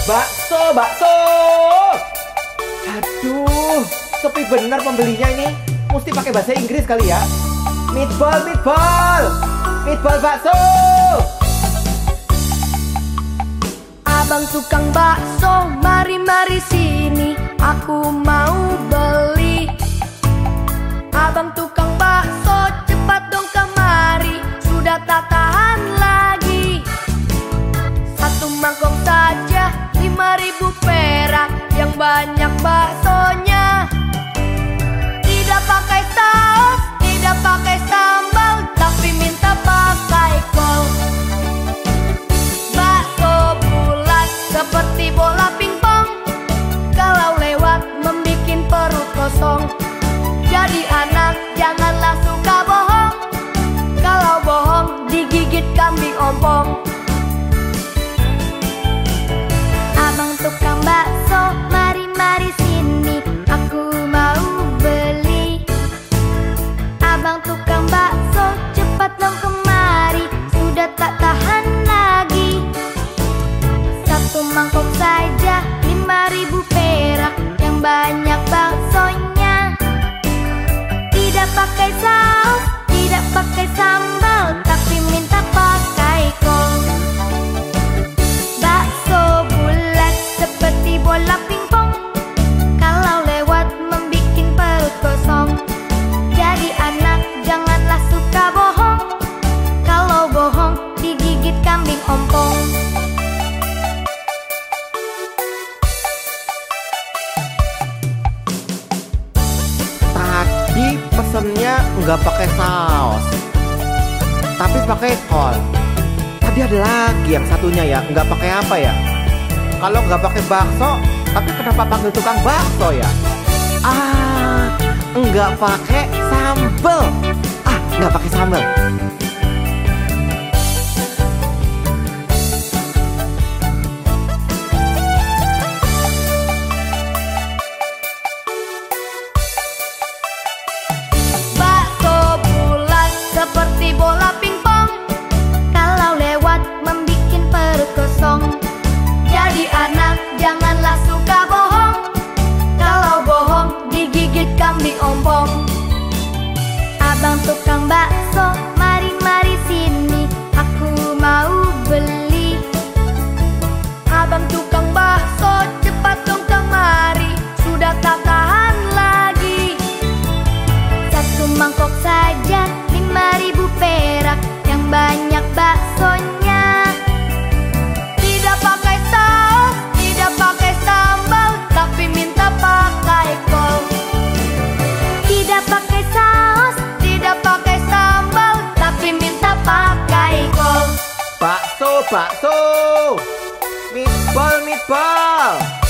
Bakso, bakso. Aduh, sepi bener pembelinya ini. Mesti pakai bahasa Inggris kali ya. Meatball, meatball. Meatball bakso. Abang tukang bakso, mari-mari sini, aku mau beli. Abang tukang bakso, cepat dong kemari, sudah tak tahan lagi. Satu mangkok saja 5.000 perak, yang banyak baksonya. Tidak pakai saus, tidak pakai sambal, tapi minta pakai kol. Bakso bulat seperti bola pingpong, kalau lewat membikin perut kosong. Jadi anak janganlah suka bohong, kalau bohong digigit kambing ompong. Abang tukang bakso, mari-mari sini, aku mau beli. Abang tukang bakso, cepat dong kemari, sudah tak tahan lagi. Satu mangkok saja 5.000 perak, yang banyak baksonya. Tidak pakai saus, tidak pakai sambal, tapi minta pakai kol. Bakso bulat seperti bola pingpong, kalau lewat membikin perut kosong. Jadi anak janganlah suka bohong, kalau bohong digigit kambing ompong. Tadi pesennya nggak pakai saus, tapi pakai kol. Tadi ada lagi yang satunya ya, nggak pakai apa ya? Kalau nggak pakai bakso, tapi kenapa panggil tukang bakso ya? Nggak pakai sambel. Nggak pakai sambel. Bakso bulat seperti bola pingpong, kalau lewat membikin perut kosong. Jadi anak janganlah suka bohong, kalau bohong digigit kambing ompong. Abang tukang bakso, mari-mari sini, aku mau beli. Abang tukang bakso, cepat dong kemari, sudah tak tahan lagi. Satu mangkok saja 5.000 perak, yang banyak baksonya. Tidak pakai saus, tidak pakai sambal, tapi minta pakai kol. Tidak pakai saus, tidak pakai sambal, tapi minta pakai kol. Bakso, bakso. Meatball, meatball.